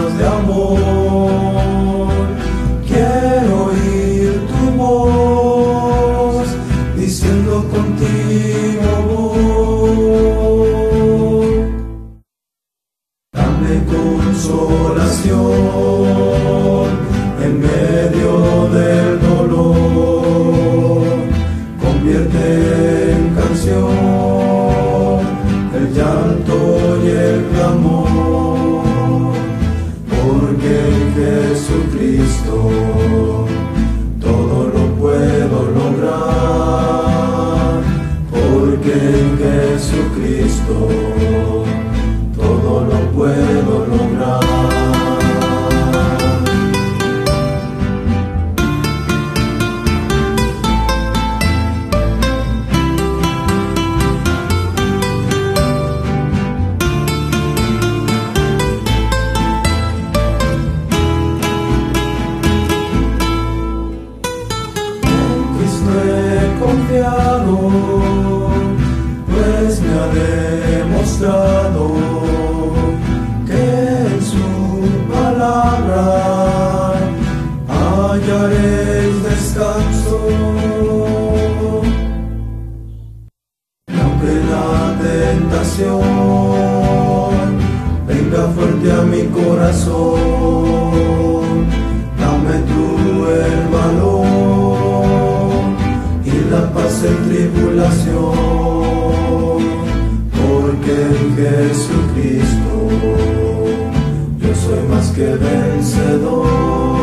palabras de amor. Quiero oír tu voz diciendo contigo voy. Dame consolación en medio del dolor. Convierte en canción el llanto y el clamor, porque en Jesucristo todo lo puedo lograr, porque en Jesucristo todo lo puedo lograr. Confiado, pues me ha demostrado que en su palabra hallaréis descanso. Y aunque la tentación venga fuerte a mi corazón, dame tú el valor, la paz en tribulación, porque en Jesucristo yo soy más que vencedor.